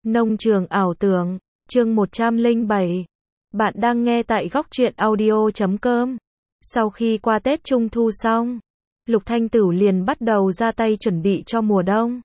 Nông trường ảo tưởng, chương 107. Bạn đang nghe tại góc truyện audio.com. Sau khi qua Tết Trung Thu xong, Lục Thanh Tửu liền bắt đầu ra tay chuẩn bị cho mùa đông.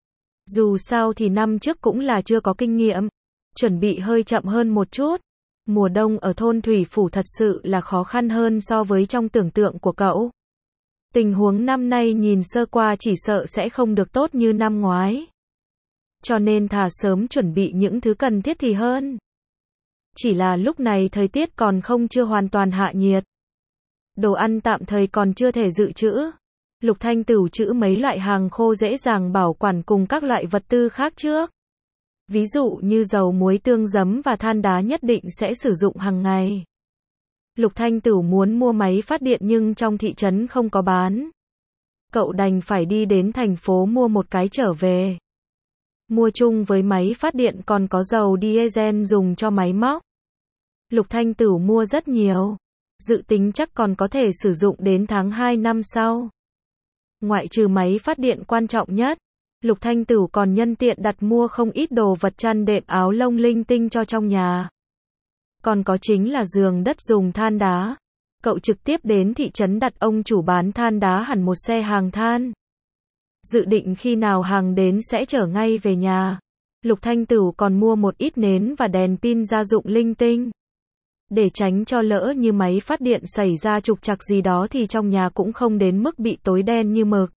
Dù sao thì năm trước cũng là chưa có kinh nghiệm, chuẩn bị hơi chậm hơn một chút. Mùa đông ở thôn Thủy Phủ thật sự là khó khăn hơn so với trong tưởng tượng của cậu. Tình huống năm nay nhìn sơ qua chỉ sợ sẽ không được tốt như năm ngoái. Cho nên thà sớm chuẩn bị những thứ cần thiết thì hơn. Chỉ là lúc này thời tiết còn chưa hoàn toàn hạ nhiệt. Đồ ăn tạm thời còn chưa thể dự trữ. Lục Thanh Tửu trữ mấy loại hàng khô dễ dàng bảo quản cùng các loại vật tư khác trước. Ví dụ như dầu muối tương giấm và than đá nhất định sẽ sử dụng hàng ngày. Lục Thanh Tửu muốn mua máy phát điện nhưng trong thị trấn không có bán. Cậu đành phải đi đến thành phố mua một cái trở về. Mua chung với máy phát điện còn có dầu diesel dùng cho máy móc. Lục Thanh Tửu mua rất nhiều. Dự tính chắc còn có thể sử dụng đến tháng 2 năm sau. Ngoại trừ máy phát điện quan trọng nhất, Lục Thanh Tửu còn nhân tiện đặt mua không ít đồ vật chăn đệm áo lông linh tinh cho trong nhà. Còn có chính là giường đất dùng than đá. Cậu trực tiếp đến thị trấn đặt ông chủ bán than đá hẳn một xe hàng than. Dự định khi nào hàng đến sẽ chở ngay về nhà. Lục Thanh Tửu còn mua một ít nến và đèn pin gia dụng linh tinh. Để tránh cho lỡ như máy phát điện xảy ra trục trặc gì đó thì trong nhà cũng không đến mức bị tối đen như mực.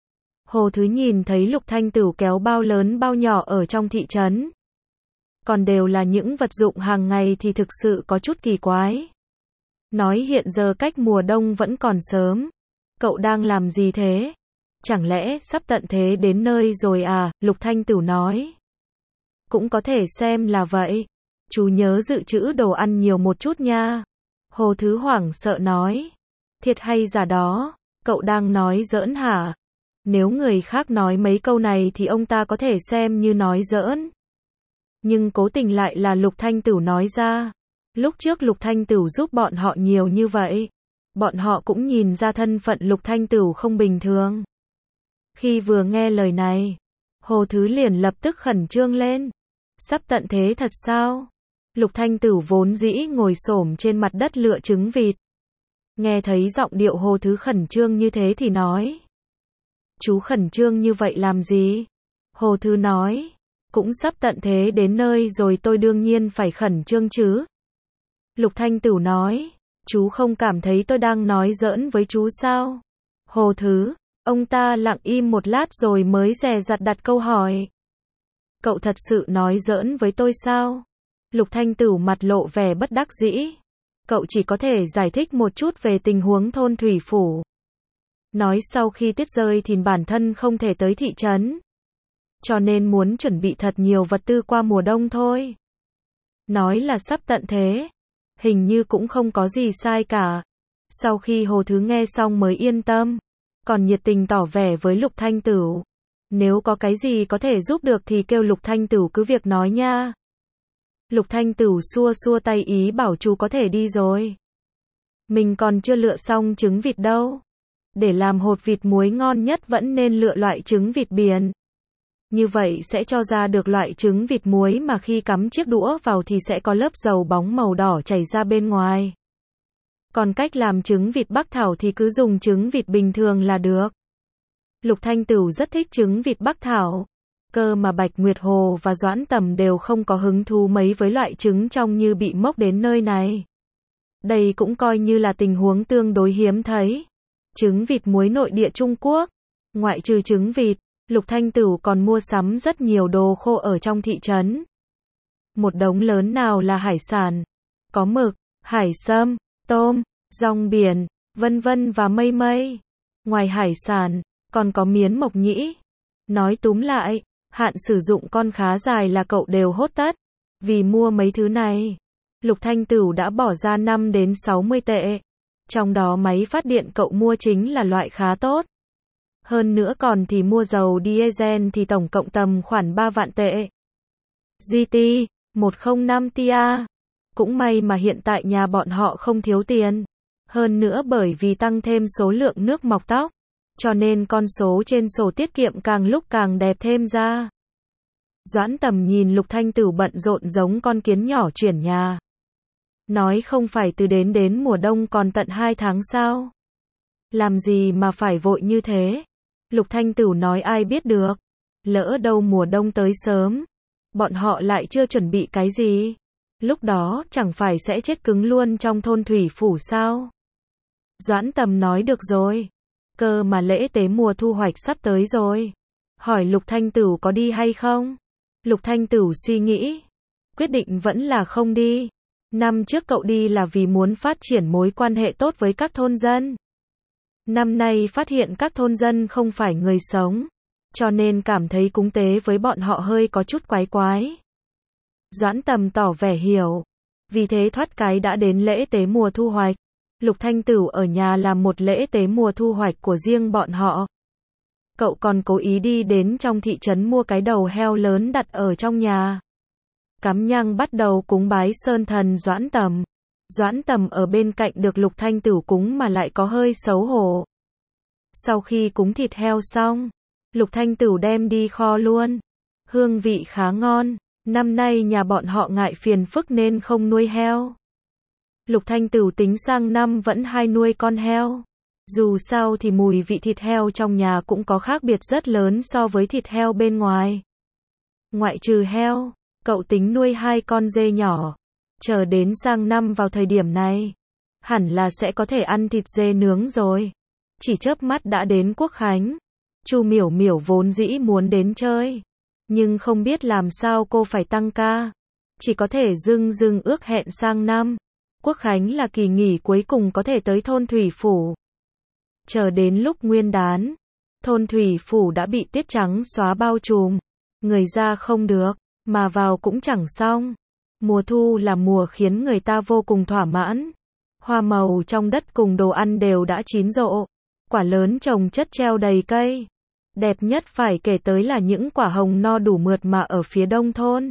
Hồ Thứ nhìn thấy Lục Thanh Tửu kéo bao lớn bao nhỏ ở trong thị trấn. Còn đều là những vật dụng hàng ngày thì thực sự có chút kỳ quái. Nói hiện giờ cách mùa đông vẫn còn sớm. Cậu đang làm gì thế? Chẳng lẽ sắp tận thế đến nơi rồi à? Lục Thanh Tửu nói. Cũng có thể xem là vậy. Chú nhớ dự trữ đồ ăn nhiều một chút nha. Hồ Thứ hoảng sợ nói. Thiệt hay giả đó? Cậu đang nói giỡn hả? Nếu người khác nói mấy câu này thì ông ta có thể xem như nói giỡn. Nhưng cố tình lại là Lục Thanh Tửu nói ra. Lúc trước Lục Thanh Tửu giúp bọn họ nhiều như vậy. Bọn họ cũng nhìn ra thân phận Lục Thanh Tửu không bình thường. Khi vừa nghe lời này, Hồ Thứ liền lập tức khẩn trương lên. Sắp tận thế thật sao? Lục Thanh Tửu vốn dĩ ngồi xổm trên mặt đất lựa trứng vịt. Nghe thấy giọng điệu Hồ Thứ khẩn trương như thế thì nói. Chú khẩn trương như vậy làm gì? Hồ Thứ nói. Cũng sắp tận thế đến nơi rồi tôi đương nhiên phải khẩn trương chứ. Lục Thanh Tửu nói. Chú không cảm thấy tôi đang nói giỡn với chú sao? Hồ Thứ. Ông ta lặng im một lát rồi mới dè dặt đặt câu hỏi. Cậu thật sự nói giỡn với tôi sao? Lục Thanh Tửu mặt lộ vẻ bất đắc dĩ. Cậu chỉ có thể giải thích một chút về tình huống thôn Thủy Phủ. Nói sau khi tuyết rơi thì bản thân không thể tới thị trấn. Cho nên muốn chuẩn bị thật nhiều vật tư qua mùa đông thôi. Nói là sắp tận thế. Hình như cũng không có gì sai cả. Sau khi Hồ Thứ nghe xong mới yên tâm. Còn nhiệt tình tỏ vẻ với Lục Thanh Tửu. Nếu có cái gì có thể giúp được thì kêu Lục Thanh Tửu cứ việc nói nha. Lục Thanh Tửu xua xua tay ý bảo chú có thể đi rồi. Mình còn chưa lựa xong trứng vịt đâu. Để làm hột vịt muối ngon nhất vẫn nên lựa loại trứng vịt biển. Như vậy sẽ cho ra được loại trứng vịt muối mà khi cắm chiếc đũa vào thì sẽ có lớp dầu bóng màu đỏ chảy ra bên ngoài. Còn cách làm trứng vịt Bắc Thảo thì cứ dùng trứng vịt bình thường là được. Lục Thanh Tửu rất thích trứng vịt Bắc Thảo. Cơ mà Bạch Nguyệt Hồ và Doãn Tầm đều không có hứng thú mấy với loại trứng trong như bị mốc đến nơi này. Đây cũng coi như là tình huống tương đối hiếm thấy. Trứng vịt muối nội địa Trung Quốc. Ngoại trừ trứng vịt, Lục Thanh Tửu còn mua sắm rất nhiều đồ khô ở trong thị trấn. Một đống lớn nào là hải sản. Có mực, hải sâm, tôm, rong biển, vân vân và mây mây. Ngoài hải sản, còn có miến mộc nhĩ. Nói túm lại, hạn sử dụng con khá dài là cậu đều hốt tất. Vì mua mấy thứ này, Lục Thanh Tửu đã bỏ ra 5 đến 60 tệ. Trong đó máy phát điện cậu mua chính là loại khá tốt. Hơn nữa còn thì mua dầu diesel thì tổng cộng tầm khoảng 3 vạn tệ. GT 105 Tia. Cũng may mà hiện tại nhà bọn họ không thiếu tiền. Hơn nữa bởi vì tăng thêm số lượng nước mọc tóc. Cho nên con số trên sổ tiết kiệm càng lúc càng đẹp thêm ra. Doãn Tầm nhìn Lục Thanh Tửu bận rộn giống con kiến nhỏ chuyển nhà. Nói không phải từ đến mùa đông còn tận 2 tháng sao? Làm gì mà phải vội như thế? Lục Thanh Tửu nói ai biết được. Lỡ đâu mùa đông tới sớm. Bọn họ lại chưa chuẩn bị cái gì. Lúc đó chẳng phải sẽ chết cứng luôn trong thôn thủy phủ sao? Doãn Tầm nói được rồi. Cơ mà lễ tế mùa thu hoạch sắp tới rồi. Hỏi Lục Thanh Tửu có đi hay không? Lục Thanh Tửu suy nghĩ. Quyết định vẫn là không đi. Năm trước cậu đi là vì muốn phát triển mối quan hệ tốt với các thôn dân. Năm nay phát hiện các thôn dân không phải người sống. Cho nên cảm thấy cúng tế với bọn họ hơi có chút quái quái. Doãn Tầm tỏ vẻ hiểu. Vì thế thoát cái đã đến lễ tế mùa thu hoạch. Lục Thanh Tửu ở nhà làm một lễ tế mùa thu hoạch của riêng bọn họ. Cậu còn cố ý đi đến trong thị trấn mua cái đầu heo lớn đặt ở trong nhà. Cắm nhang bắt đầu cúng bái sơn thần Doãn Tầm. Doãn Tầm ở bên cạnh được Lục Thanh Tửu cúng mà lại có hơi xấu hổ. Sau khi cúng thịt heo xong, Lục Thanh Tửu đem đi kho luôn. Hương vị khá ngon. Năm nay nhà bọn họ ngại phiền phức nên không nuôi heo. Lục Thanh Tửu tính sang năm vẫn hay nuôi con heo. Dù sao thì mùi vị thịt heo trong nhà cũng có khác biệt rất lớn so với thịt heo bên ngoài. Ngoại trừ heo, cậu tính nuôi 2 con dê nhỏ. Chờ đến sang năm vào thời điểm này, hẳn là sẽ có thể ăn thịt dê nướng rồi. Chỉ chớp mắt đã đến Quốc Khánh. Chu Miểu Miểu vốn dĩ muốn đến chơi, nhưng không biết làm sao cô phải tăng ca. Chỉ có thể dưng ước hẹn sang năm. Quốc Khánh là kỳ nghỉ cuối cùng có thể tới thôn thủy phủ. Chờ đến lúc Nguyên đán, thôn thủy phủ đã bị tuyết trắng xóa bao trùm. Người ra không được, mà vào cũng chẳng xong. Mùa thu là mùa khiến người ta vô cùng thỏa mãn. Hoa màu trong đất cùng đồ ăn đều đã chín rộ. Quả lớn trồng chất treo đầy cây. Đẹp nhất phải kể tới là những quả hồng no đủ mượt mà ở phía đông thôn.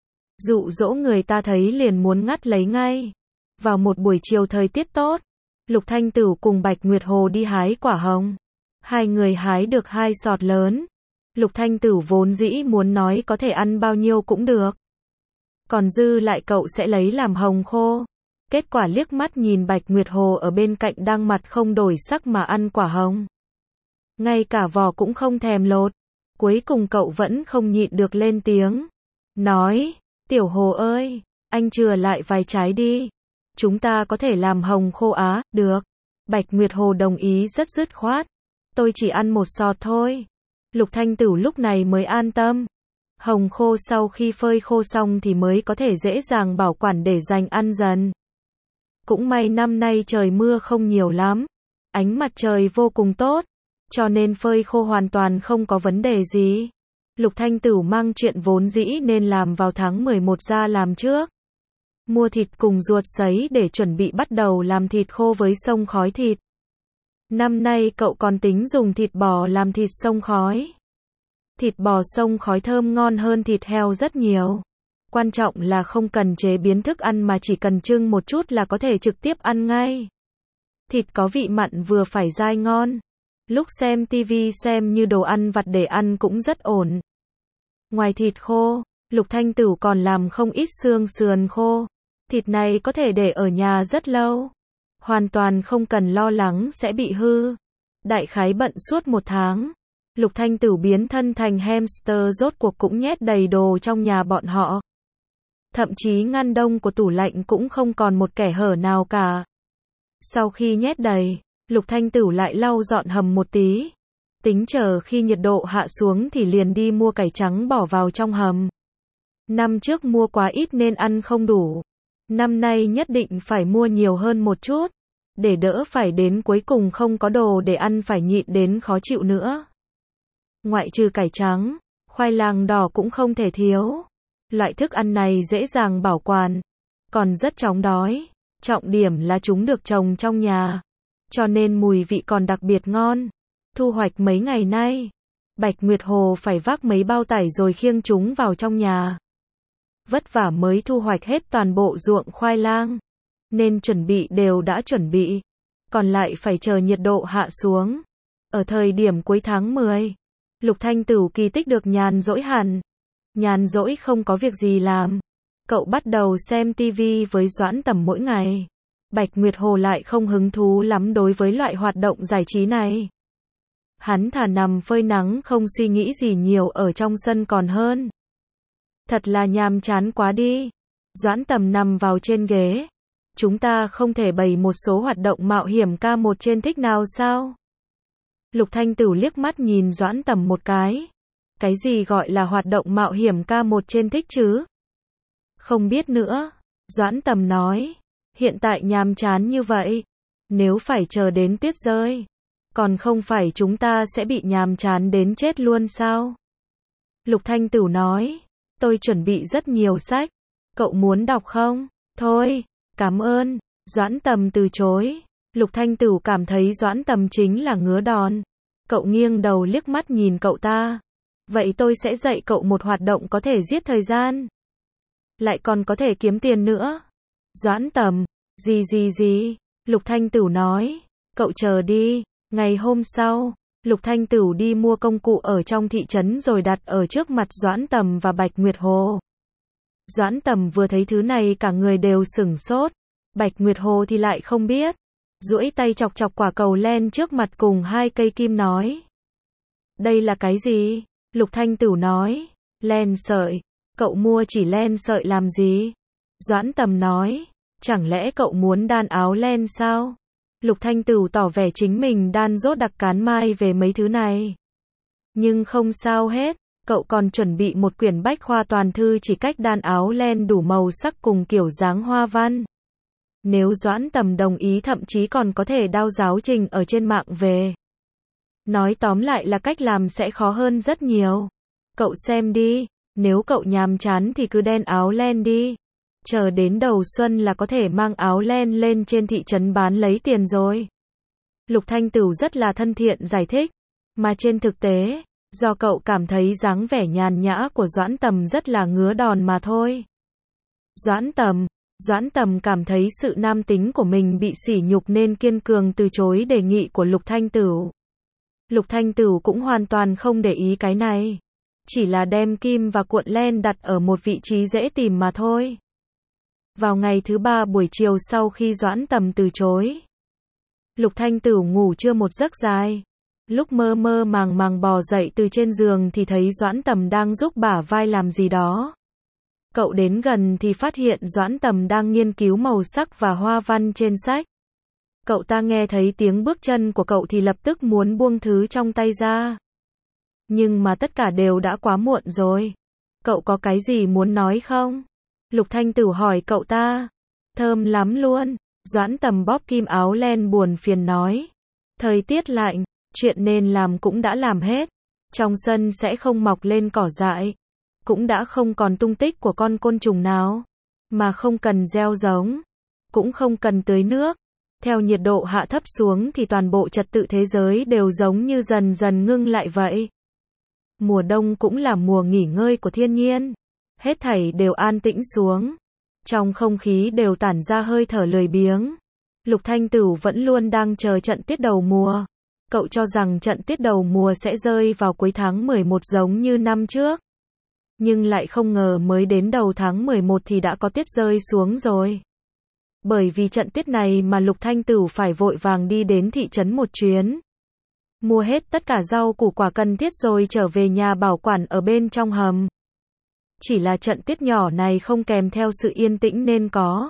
Dụ dỗ người ta thấy liền muốn ngắt lấy ngay. Vào một buổi chiều thời tiết tốt, Lục Thanh Tửu cùng Bạch Nguyệt Hồ đi hái quả hồng. 2 người hái được 2 sọt lớn. Lục Thanh Tửu vốn dĩ muốn nói có thể ăn bao nhiêu cũng được. Còn dư lại cậu sẽ lấy làm hồng khô. Kết quả liếc mắt nhìn Bạch Nguyệt Hồ ở bên cạnh đang mặt không đổi sắc mà ăn quả hồng. Ngay cả vỏ cũng không thèm lột. Cuối cùng cậu vẫn không nhịn được lên tiếng. Nói, Tiểu Hồ ơi, anh chừa lại vài trái đi. Chúng ta có thể làm hồng khô á, được. Bạch Nguyệt Hồ đồng ý rất dứt khoát. Tôi chỉ ăn 1 sọt thôi. Lục Thanh Tửu lúc này mới an tâm. Hồng khô sau khi phơi khô xong thì mới có thể dễ dàng bảo quản để dành ăn dần. Cũng may năm nay trời mưa không nhiều lắm. Ánh mặt trời vô cùng tốt. Cho nên phơi khô hoàn toàn không có vấn đề gì. Lục Thanh Tửu mang chuyện vốn dĩ nên làm vào tháng 11 ra làm trước. Mua thịt cùng ruột sấy để chuẩn bị bắt đầu làm thịt khô với xông khói thịt. Năm nay cậu còn tính dùng thịt bò làm thịt xông khói. Thịt bò xông khói thơm ngon hơn thịt heo rất nhiều. Quan trọng là không cần chế biến thức ăn mà chỉ cần chưng một chút là có thể trực tiếp ăn ngay. Thịt có vị mặn vừa phải dai ngon. Lúc xem tivi xem như đồ ăn vặt để ăn cũng rất ổn. Ngoài thịt khô, Lục Thanh Tửu còn làm không ít xương sườn khô. Thịt này có thể để ở nhà rất lâu. Hoàn toàn không cần lo lắng sẽ bị hư. Đại khái bận suốt 1 tháng. Lục Thanh Tửu biến thân thành hamster rốt cuộc cũng nhét đầy đồ trong nhà bọn họ. Thậm chí ngăn đông của tủ lạnh cũng không còn một kẻ hở nào cả. Sau khi nhét đầy, Lục Thanh Tửu lại lau dọn hầm một tí. Tính chờ khi nhiệt độ hạ xuống thì liền đi mua cải trắng bỏ vào trong hầm. Năm trước mua quá ít nên ăn không đủ. Năm nay nhất định phải mua nhiều hơn một chút. Để đỡ phải đến cuối cùng không có đồ để ăn phải nhịn đến khó chịu nữa. Ngoại trừ cải trắng, khoai lang đỏ cũng không thể thiếu. Loại thức ăn này dễ dàng bảo quản, còn rất chóng đói. Trọng điểm là chúng được trồng trong nhà, cho nên mùi vị còn đặc biệt ngon. Thu hoạch mấy ngày nay, Bạch Nguyệt Hồ phải vác mấy bao tải rồi khiêng chúng vào trong nhà. Vất vả mới thu hoạch hết toàn bộ ruộng khoai lang, nên chuẩn bị đều đã chuẩn bị, còn lại phải chờ nhiệt độ hạ xuống. Ở thời điểm cuối tháng 10, Lục Thanh Tửu kỳ tích được nhàn rỗi hẳn. Nhàn rỗi không có việc gì làm. Cậu bắt đầu xem tivi với Doãn Tầm mỗi ngày. Bạch Nguyệt Hồ lại không hứng thú lắm đối với loại hoạt động giải trí này. Hắn thà nằm phơi nắng không suy nghĩ gì nhiều ở trong sân còn hơn. Thật là nhàm chán quá đi. Doãn Tầm nằm vào trên ghế. Chúng ta không thể bày một số hoạt động mạo hiểm ca một trên thích nào sao? Lục Thanh Tửu liếc mắt nhìn Doãn Tầm một cái. Cái gì gọi là hoạt động mạo hiểm ca một trên thích chứ? Không biết nữa. Doãn Tầm nói. Hiện tại nhàm chán như vậy. Nếu phải chờ đến tuyết rơi. Còn không phải chúng ta sẽ bị nhàm chán đến chết luôn sao? Lục Thanh Tửu nói. Tôi chuẩn bị rất nhiều sách. Cậu muốn đọc không? Thôi, cảm ơn. Doãn Tầm từ chối. Lục Thanh Tửu cảm thấy Doãn Tầm chính là ngứa đòn. Cậu nghiêng đầu liếc mắt nhìn cậu ta. Vậy tôi sẽ dạy cậu một hoạt động có thể giết thời gian. Lại còn có thể kiếm tiền nữa. Doãn Tầm, gì? Lục Thanh Tửu nói. Cậu chờ đi. Ngày hôm sau, Lục Thanh Tửu đi mua công cụ ở trong thị trấn rồi đặt ở trước mặt Doãn Tầm và Bạch Nguyệt Hồ. Doãn Tầm vừa thấy thứ này cả người đều sửng sốt. Bạch Nguyệt Hồ thì lại không biết. Duỗi tay chọc chọc quả cầu len trước mặt cùng 2 cây kim nói. Đây là cái gì? Lục Thanh Tửu nói. Len sợi. Cậu mua chỉ len sợi làm gì? Doãn Tầm nói. Chẳng lẽ cậu muốn đan áo len sao? Lục Thanh Tửu tỏ vẻ chính mình đan dốt đặc cán mai về mấy thứ này. Nhưng không sao hết. Cậu còn chuẩn bị một quyển bách khoa toàn thư chỉ cách đan áo len đủ màu sắc cùng kiểu dáng hoa văn. Nếu Doãn Tầm đồng ý thậm chí còn có thể đao giáo trình ở trên mạng về. Nói tóm lại là cách làm sẽ khó hơn rất nhiều. Cậu xem đi, nếu cậu nhàm chán thì cứ đan áo len đi. Chờ đến đầu xuân là có thể mang áo len lên trên thị trấn bán lấy tiền rồi. Lục Thanh Tửu rất là thân thiện giải thích. Mà trên thực tế, do cậu cảm thấy dáng vẻ nhàn nhã của Doãn Tầm rất là ngứa đòn mà thôi. Doãn Tầm cảm thấy sự nam tính của mình bị sỉ nhục nên kiên cường từ chối đề nghị của Lục Thanh Tửu. Lục Thanh Tửu cũng hoàn toàn không để ý cái này. Chỉ là đem kim và cuộn len đặt ở một vị trí dễ tìm mà thôi. Vào ngày thứ 3 buổi chiều sau khi Doãn Tầm từ chối, Lục Thanh Tửu ngủ trưa một giấc dài. Lúc mơ mơ màng bò dậy từ trên giường thì thấy Doãn Tầm đang giúp bả vai làm gì đó. Cậu đến gần thì phát hiện Doãn Tầm đang nghiên cứu màu sắc và hoa văn trên sách. Cậu ta nghe thấy tiếng bước chân của cậu thì lập tức muốn buông thứ trong tay ra. Nhưng mà tất cả đều đã quá muộn rồi. Cậu có cái gì muốn nói không? Lục Thanh Tửu hỏi cậu ta. Thơm lắm luôn. Doãn Tầm bóp kim áo len buồn phiền nói. Thời tiết lạnh, chuyện nên làm cũng đã làm hết. Trong sân sẽ không mọc lên cỏ dại. Cũng đã không còn tung tích của con côn trùng nào. Mà không cần gieo giống. Cũng không cần tưới nước. Theo nhiệt độ hạ thấp xuống thì toàn bộ trật tự thế giới đều giống như dần dần ngưng lại vậy. Mùa đông cũng là mùa nghỉ ngơi của thiên nhiên. Hết thảy đều an tĩnh xuống. Trong không khí đều tản ra hơi thở lười biếng. Lục Thanh Tửu vẫn luôn đang chờ trận tuyết đầu mùa. Cậu cho rằng trận tuyết đầu mùa sẽ rơi vào cuối tháng 11 giống như năm trước. Nhưng lại không ngờ mới đến đầu tháng 11 thì đã có tuyết rơi xuống rồi. Bởi vì trận tuyết này mà Lục Thanh Tửu phải vội vàng đi đến thị trấn một chuyến. Mua hết tất cả rau củ quả cần thiết rồi trở về nhà bảo quản ở bên trong hầm. Chỉ là trận tuyết nhỏ này không kèm theo sự yên tĩnh nên có,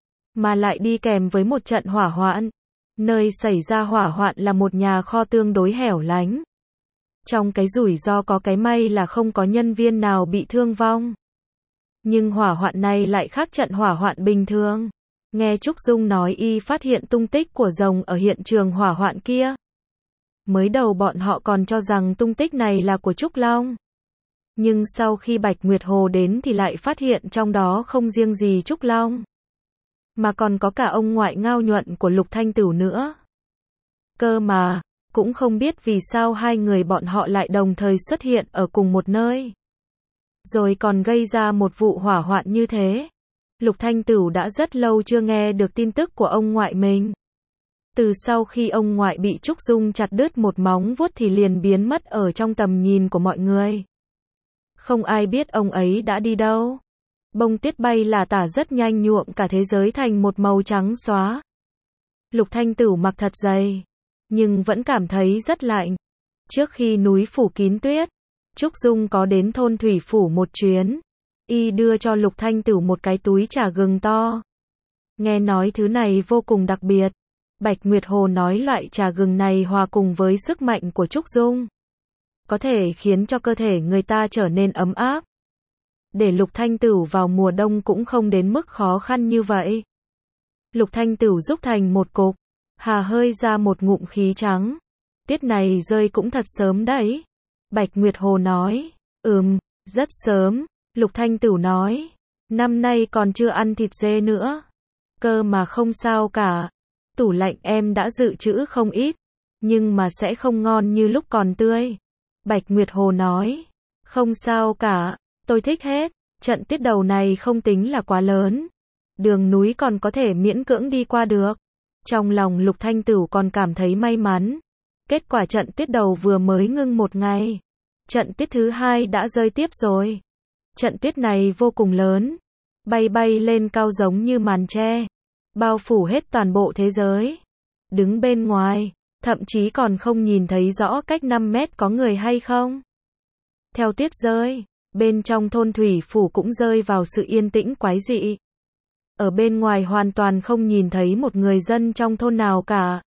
mà lại đi kèm với một trận hỏa hoạn. Nơi xảy ra hỏa hoạn là một nhà kho tương đối hẻo lánh. Trong cái rủi ro có cái may là không có nhân viên nào bị thương vong. Nhưng hỏa hoạn này lại khác trận hỏa hoạn bình thường. Nghe Trúc Dung nói y phát hiện tung tích của rồng ở hiện trường hỏa hoạn kia. Mới đầu bọn họ còn cho rằng tung tích này là của Trúc Long. Nhưng sau khi Bạch Nguyệt Hồ đến thì lại phát hiện trong đó không riêng gì Trúc Long, mà còn có cả ông ngoại Ngao Nhuận của Lục Thanh Tửu nữa. Cơ mà, cũng không biết vì sao hai người bọn họ lại đồng thời xuất hiện ở cùng một nơi. Rồi còn gây ra một vụ hỏa hoạn như thế. Lục Thanh Tửu đã rất lâu chưa nghe được tin tức của ông ngoại mình. Từ sau khi ông ngoại bị Trúc Dung chặt đứt một móng vuốt thì liền biến mất ở trong tầm nhìn của mọi người. Không ai biết ông ấy đã đi đâu. Bông tuyết bay là tả rất nhanh nhuộm cả thế giới thành một màu trắng xóa. Lục Thanh Tửu mặc thật dày, nhưng vẫn cảm thấy rất lạnh. Trước khi núi phủ kín tuyết, Trúc Dung có đến thôn Thủy Phủ một chuyến. Y đưa cho Lục Thanh Tửu một cái túi trà gừng to. Nghe nói thứ này vô cùng đặc biệt. Bạch Nguyệt Hồ nói loại trà gừng này hòa cùng với sức mạnh của Trúc Dung, có thể khiến cho cơ thể người ta trở nên ấm áp. Để Lục Thanh Tửu vào mùa đông cũng không đến mức khó khăn như vậy. Lục Thanh Tửu rúc thành một cục, hà hơi ra một ngụm khí trắng. Tuyết này rơi cũng thật sớm đấy. Bạch Nguyệt Hồ nói, rất sớm. Lục Thanh Tửu nói, năm nay còn chưa ăn thịt dê nữa. Cơ mà không sao cả. Tủ lạnh em đã dự trữ không ít, nhưng mà sẽ không ngon như lúc còn tươi. Bạch Nguyệt Hồ nói, không sao cả, tôi thích hết. Trận tuyết đầu này không tính là quá lớn. Đường núi còn có thể miễn cưỡng đi qua được. Trong lòng Lục Thanh Tửu còn cảm thấy may mắn. Kết quả trận tuyết đầu vừa mới ngưng một ngày. Trận tuyết thứ hai đã rơi tiếp rồi. Trận tuyết này vô cùng lớn. Bay bay lên cao giống như màn tre. Bao phủ hết toàn bộ thế giới. Đứng bên ngoài, thậm chí còn không nhìn thấy rõ cách 5 mét có người hay không. Theo tuyết rơi, bên trong thôn Thủy Phủ cũng rơi vào sự yên tĩnh quái dị. Ở bên ngoài hoàn toàn không nhìn thấy một người dân trong thôn nào cả.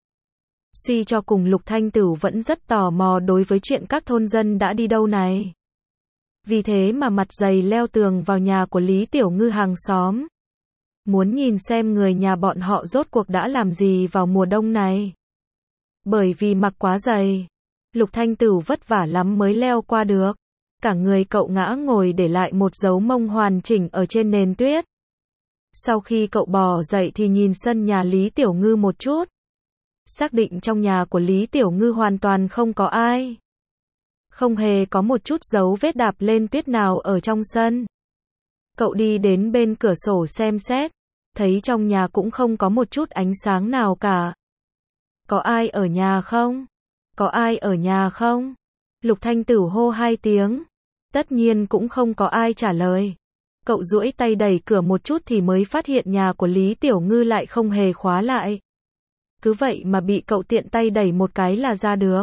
Suy cho cùng Lục Thanh Tửu vẫn rất tò mò đối với chuyện các thôn dân đã đi đâu này. Vì thế mà mặt dày leo tường vào nhà của Lý Tiểu Ngư hàng xóm. Muốn nhìn xem người nhà bọn họ rốt cuộc đã làm gì vào mùa đông này. Bởi vì mặc quá dày, Lục Thanh Tửu vất vả lắm mới leo qua được. Cả người cậu ngã ngồi để lại một dấu mông hoàn chỉnh ở trên nền tuyết. Sau khi cậu bò dậy thì nhìn sân nhà Lý Tiểu Ngư một chút. Xác định trong nhà của Lý Tiểu Ngư hoàn toàn không có ai. Không hề có một chút dấu vết đạp lên tuyết nào ở trong sân. Cậu đi đến bên cửa sổ xem xét, thấy trong nhà cũng không có một chút ánh sáng nào cả. Có ai ở nhà không? Có ai ở nhà không? Lục Thanh Tửu hô 2 tiếng. Tất nhiên cũng không có ai trả lời. Cậu duỗi tay đẩy cửa một chút thì mới phát hiện nhà của Lý Tiểu Ngư lại không hề khóa lại. Cứ vậy mà bị cậu tiện tay đẩy một cái là ra được.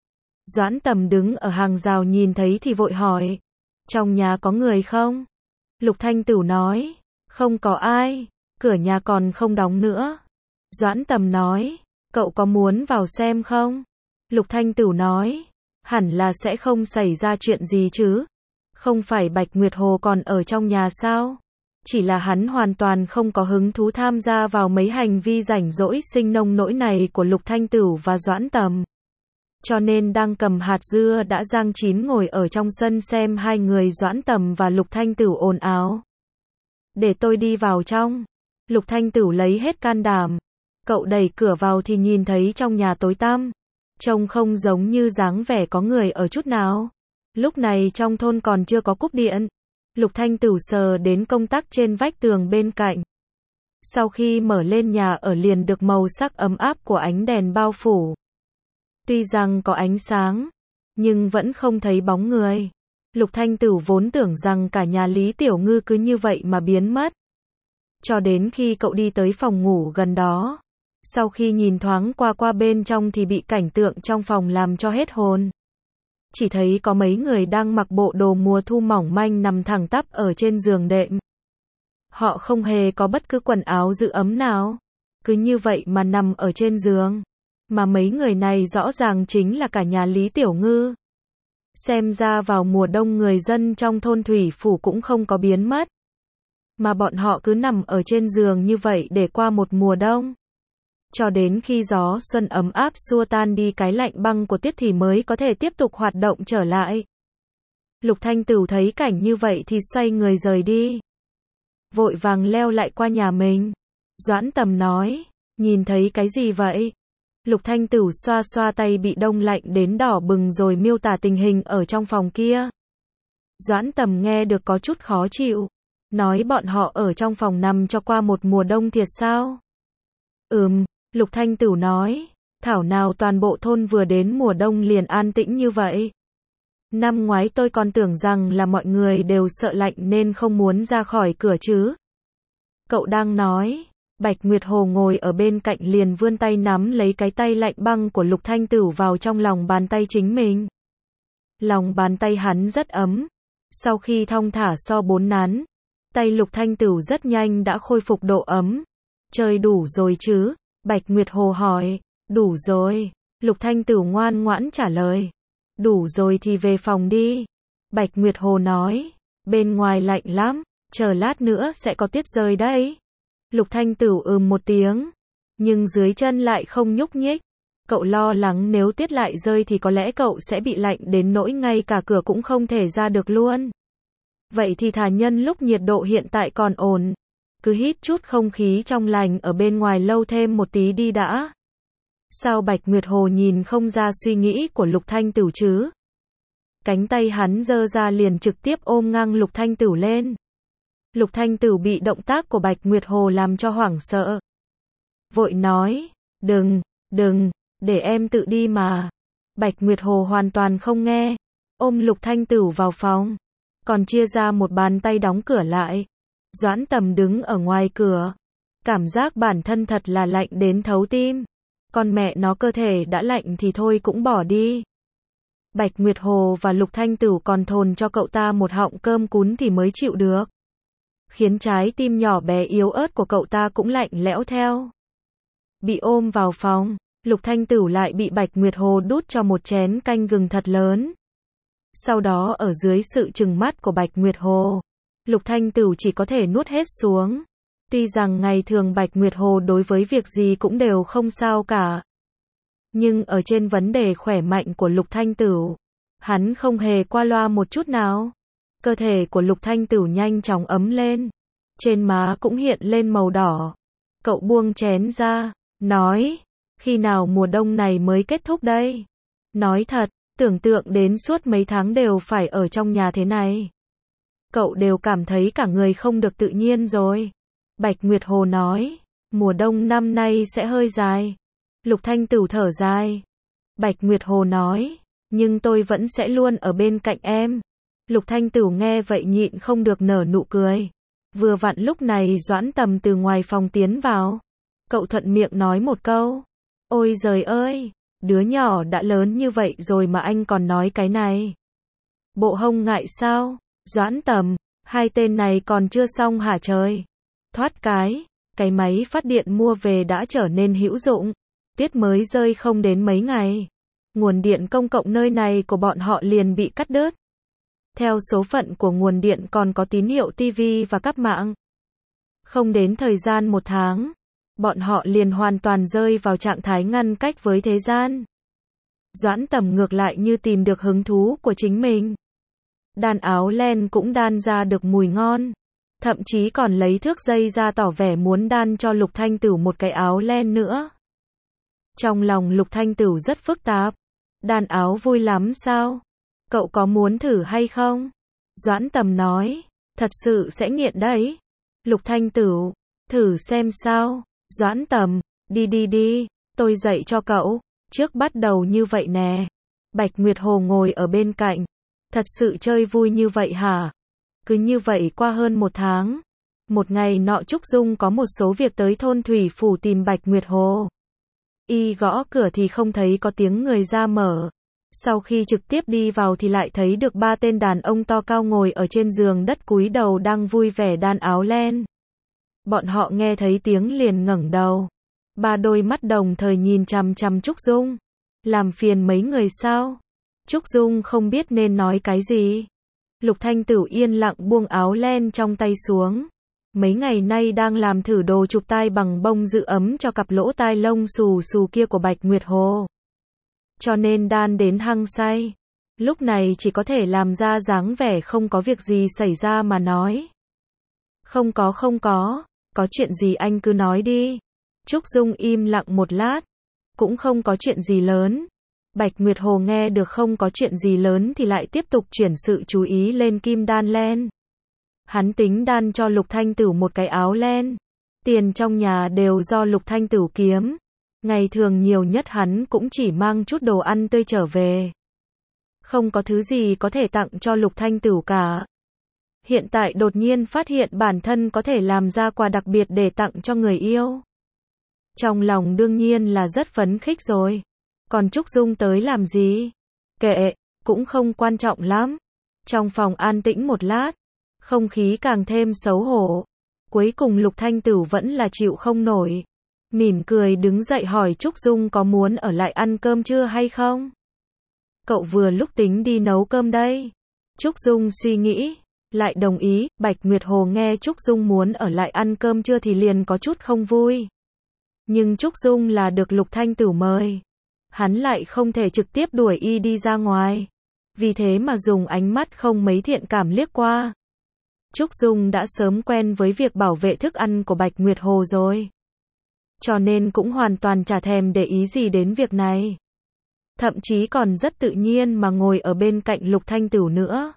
Doãn Tầm đứng ở hàng rào nhìn thấy thì vội hỏi. Trong nhà có người không? Lục Thanh Tửu nói. Không có ai. Cửa nhà còn không đóng nữa. Doãn Tầm nói. Cậu có muốn vào xem không? Lục Thanh Tửu nói. Hẳn là sẽ không xảy ra chuyện gì chứ. Không phải Bạch Nguyệt Hồ còn ở trong nhà sao? Chỉ là hắn hoàn toàn không có hứng thú tham gia vào mấy hành vi rảnh rỗi sinh nông nỗi này của Lục Thanh Tửu và Doãn Tầm. Cho nên đang cầm hạt dưa đã rang chín ngồi ở trong sân xem hai người Doãn Tầm và Lục Thanh Tửu ồn ào. Để tôi đi vào trong. Lục Thanh Tửu lấy hết can đảm. Cậu đẩy cửa vào thì nhìn thấy trong nhà tối tăm. Trông không giống như dáng vẻ có người ở chút nào. Lúc này trong thôn còn chưa có cúp điện. Lục Thanh Tửu sờ đến công tắc trên vách tường bên cạnh. Sau khi mở lên nhà ở liền được màu sắc ấm áp của ánh đèn bao phủ. Tuy rằng có ánh sáng, nhưng vẫn không thấy bóng người. Lục Thanh Tửu vốn tưởng rằng cả nhà Lý Tiểu Ngư cứ như vậy mà biến mất. Cho đến khi cậu đi tới phòng ngủ gần đó. Sau khi nhìn thoáng qua bên trong thì bị cảnh tượng trong phòng làm cho hết hồn. Chỉ thấy có mấy người đang mặc bộ đồ mùa thu mỏng manh nằm thẳng tắp ở trên giường đệm. Họ không hề có bất cứ quần áo giữ ấm nào. Cứ như vậy mà nằm ở trên giường. Mà mấy người này rõ ràng chính là cả nhà Lý Tiểu Ngư. Xem ra vào mùa đông người dân trong thôn Thủy Phủ cũng không có biến mất. Mà bọn họ cứ nằm ở trên giường như vậy để qua một mùa đông. Cho đến khi gió xuân ấm áp xua tan đi cái lạnh băng của tuyết thì mới có thể tiếp tục hoạt động trở lại. Lục Thanh Tửu thấy cảnh như vậy thì xoay người rời đi. Vội vàng leo lại qua nhà mình. Doãn Tầm nói, nhìn thấy cái gì vậy? Lục Thanh Tửu xoa xoa tay bị đông lạnh đến đỏ bừng rồi miêu tả tình hình ở trong phòng kia. Doãn Tầm nghe được có chút khó chịu. Nói bọn họ ở trong phòng nằm cho qua một mùa đông thiệt sao? Lục Thanh Tửu nói, thảo nào toàn bộ thôn vừa đến mùa đông liền an tĩnh như vậy. Năm ngoái tôi còn tưởng rằng là mọi người đều sợ lạnh nên không muốn ra khỏi cửa chứ. Cậu đang nói. Bạch Nguyệt Hồ ngồi ở bên cạnh liền vươn tay nắm lấy cái tay lạnh băng của Lục Thanh Tửu vào trong lòng bàn tay chính mình. Lòng bàn tay hắn rất ấm. Sau khi thong thả so bốn nắn, tay Lục Thanh Tửu rất nhanh đã khôi phục độ ấm. Chơi đủ rồi chứ? Bạch Nguyệt Hồ hỏi. Đủ rồi. Lục Thanh Tửu ngoan ngoãn trả lời. Đủ rồi thì về phòng đi. Bạch Nguyệt Hồ nói. Bên ngoài lạnh lắm, chờ lát nữa sẽ có tuyết rơi đấy. Lục Thanh Tửu một tiếng. Nhưng dưới chân lại không nhúc nhích. Cậu lo lắng nếu tuyết lại rơi thì có lẽ cậu sẽ bị lạnh đến nỗi ngay cả cửa cũng không thể ra được luôn. Vậy thì thà nhân lúc nhiệt độ hiện tại còn ổn, cứ hít chút không khí trong lành ở bên ngoài lâu thêm một tí đi đã. Sao Bạch Nguyệt Hồ nhìn không ra suy nghĩ của Lục Thanh Tửu chứ? Cánh tay hắn giơ ra liền trực tiếp ôm ngang Lục Thanh Tửu lên. Lục Thanh Tửu bị động tác của Bạch Nguyệt Hồ làm cho hoảng sợ. Vội nói, đừng, để em tự đi mà. Bạch Nguyệt Hồ hoàn toàn không nghe, ôm Lục Thanh Tửu vào phòng, còn chia ra một bàn tay đóng cửa lại. Doãn Tầm đứng ở ngoài cửa, cảm giác bản thân thật là lạnh đến thấu tim. Con mẹ nó cơ thể đã lạnh thì thôi cũng bỏ đi. Bạch Nguyệt Hồ và Lục Thanh Tửu còn thồn cho cậu ta một họng cơm cún thì mới chịu được. Khiến trái tim nhỏ bé yếu ớt của cậu ta cũng lạnh lẽo theo. Bị ôm vào phòng, Lục Thanh Tửu lại bị Bạch Nguyệt Hồ đút cho một chén canh gừng thật lớn. Sau đó ở dưới sự trừng mắt của Bạch Nguyệt Hồ, Lục Thanh Tửu chỉ có thể nuốt hết xuống. Tuy rằng ngày thường Bạch Nguyệt Hồ đối với việc gì cũng đều không sao cả, nhưng ở trên vấn đề khỏe mạnh của Lục Thanh Tửu, hắn không hề qua loa một chút nào. Cơ thể của Lục Thanh Tửu nhanh chóng ấm lên, trên má cũng hiện lên màu đỏ. Cậu buông chén ra, nói, khi nào mùa đông này mới kết thúc đây? Nói thật, tưởng tượng đến suốt mấy tháng đều phải ở trong nhà thế này, cậu đều cảm thấy cả người không được tự nhiên rồi. Bạch Nguyệt Hồ nói, mùa đông năm nay sẽ hơi dài. Lục Thanh Tửu thở dài. Bạch Nguyệt Hồ nói, nhưng tôi vẫn sẽ luôn ở bên cạnh em. Lục Thanh Tửu nghe vậy nhịn không được nở nụ cười. Vừa vặn lúc này Doãn Tầm từ ngoài phòng tiến vào. Cậu thuận miệng nói một câu. Ôi giời ơi, đứa nhỏ đã lớn như vậy rồi mà anh còn nói cái này. Bộ hông ngại sao? Doãn Tầm, hai tên này còn chưa xong hả trời? Thoát cái máy phát điện mua về đã trở nên hữu dụng. Tuyết mới rơi không đến mấy ngày, nguồn điện công cộng nơi này của bọn họ liền bị cắt đứt. Theo số phận của nguồn điện còn có tín hiệu TV và cáp mạng. Không đến thời gian một tháng, bọn họ liền hoàn toàn rơi vào trạng thái ngăn cách với thế gian. Doãn Tầm ngược lại như tìm được hứng thú của chính mình. Đan áo len cũng đan ra được mùi ngon. Thậm chí còn lấy thước dây ra tỏ vẻ muốn đan cho Lục Thanh Tửu một cái áo len nữa. Trong lòng Lục Thanh Tửu rất phức tạp. Đan áo vui lắm sao? Cậu có muốn thử hay không? Doãn Tầm nói, thật sự sẽ nghiện đấy. Lục Thanh Tửu, thử xem sao? Doãn Tầm, đi, tôi dạy cho cậu. Trước bắt đầu như vậy nè. Bạch Nguyệt Hồ ngồi ở bên cạnh. Thật sự chơi vui như vậy hả? Cứ như vậy qua hơn một tháng. Một ngày nọ Trúc Dung có một số việc tới thôn Thủy Phủ tìm Bạch Nguyệt Hồ. Y gõ cửa thì không thấy có tiếng người ra mở. Sau khi trực tiếp đi vào thì lại thấy được ba tên đàn ông to cao ngồi ở trên giường đất cúi đầu đang vui vẻ đan áo len. Bọn họ nghe thấy tiếng liền ngẩng đầu. Ba đôi mắt đồng thời nhìn chằm chằm Trúc Dung. Làm phiền mấy người sao? Trúc Dung không biết nên nói cái gì. Lục Thanh Tửu yên lặng buông áo len trong tay xuống. Mấy ngày nay đang làm thử đồ chụp tai bằng bông giữ ấm cho cặp lỗ tai lông xù xù kia của Bạch Nguyệt Hồ. Cho nên đan đến hăng say. Lúc này chỉ có thể làm ra dáng vẻ không có việc gì xảy ra mà nói. Không có chuyện gì anh cứ nói đi. Trúc Dung im lặng một lát. Cũng không có chuyện gì lớn. Bạch Nguyệt Hồ nghe được không có chuyện gì lớn thì lại tiếp tục chuyển sự chú ý lên kim đan len. Hắn tính đan cho Lục Thanh Tửu một cái áo len. Tiền trong nhà đều do Lục Thanh Tửu kiếm. Ngày thường nhiều nhất hắn cũng chỉ mang chút đồ ăn tươi trở về. Không có thứ gì có thể tặng cho Lục Thanh Tửu cả. Hiện tại đột nhiên phát hiện bản thân có thể làm ra quà đặc biệt để tặng cho người yêu. Trong lòng đương nhiên là rất phấn khích rồi. Còn Trúc Dung tới làm gì? Kệ, cũng không quan trọng lắm. Trong phòng an tĩnh một lát, không khí càng thêm xấu hổ. Cuối cùng Lục Thanh Tửu vẫn là chịu không nổi. Mỉm cười đứng dậy hỏi Trúc Dung có muốn ở lại ăn cơm trưa hay không? Cậu vừa lúc tính đi nấu cơm đây. Trúc Dung suy nghĩ, lại đồng ý. Bạch Nguyệt Hồ nghe Trúc Dung muốn ở lại ăn cơm trưa thì liền có chút không vui. Nhưng Trúc Dung là được Lục Thanh Tửu mời. Hắn lại không thể trực tiếp đuổi y đi ra ngoài. Vì thế mà dùng ánh mắt không mấy thiện cảm liếc qua. Trúc Dung đã sớm quen với việc bảo vệ thức ăn của Bạch Nguyệt Hồ rồi. Cho nên cũng hoàn toàn chả thèm để ý gì đến việc này. Thậm chí còn rất tự nhiên mà ngồi ở bên cạnh Lục Thanh Tửu nữa.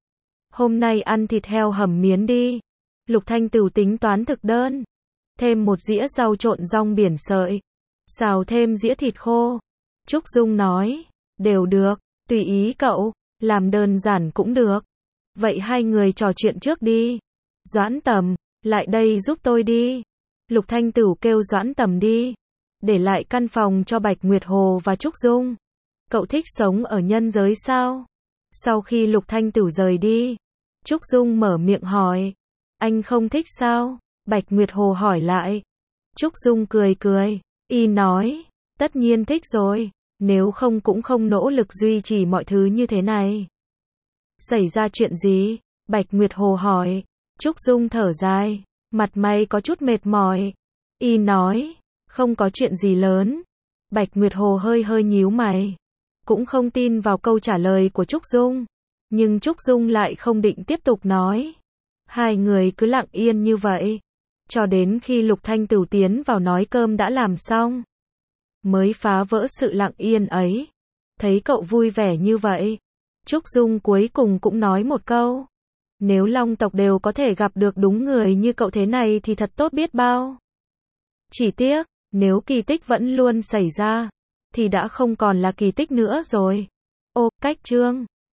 Hôm nay ăn thịt heo hầm miến đi. Lục Thanh Tửu tính toán thực đơn. Thêm một dĩa rau trộn rong biển sợi. Xào thêm dĩa thịt khô. Trúc Dung nói, đều được, tùy ý cậu, làm đơn giản cũng được. Vậy hai người trò chuyện trước đi. Doãn Tầm, lại đây giúp tôi đi. Lục Thanh Tửu kêu Doãn Tầm đi. Để lại căn phòng cho Bạch Nguyệt Hồ và Trúc Dung. Cậu thích sống ở nhân giới sao? Sau khi Lục Thanh Tửu rời đi, Trúc Dung mở miệng hỏi. Anh không thích sao? Bạch Nguyệt Hồ hỏi lại. Trúc Dung cười cười. Y nói, tất nhiên thích rồi. Nếu không cũng không nỗ lực duy trì mọi thứ như thế này. Xảy ra chuyện gì? Bạch Nguyệt Hồ hỏi. Trúc Dung thở dài. Mặt mày có chút mệt mỏi. Y nói, không có chuyện gì lớn. Bạch Nguyệt Hồ hơi hơi nhíu mày. Cũng không tin vào câu trả lời của Trúc Dung. Nhưng Trúc Dung lại không định tiếp tục nói. Hai người cứ lặng yên như vậy. Cho đến khi Lục Thanh Tửu tiến vào nói cơm đã làm xong. Mới phá vỡ sự lặng yên ấy. Thấy cậu vui vẻ như vậy. Trúc Dung cuối cùng cũng nói một câu. Nếu Long tộc đều có thể gặp được đúng người như cậu thế này thì thật tốt biết bao. Chỉ tiếc, nếu kỳ tích vẫn luôn xảy ra, thì đã không còn là kỳ tích nữa rồi. Ô, cách chương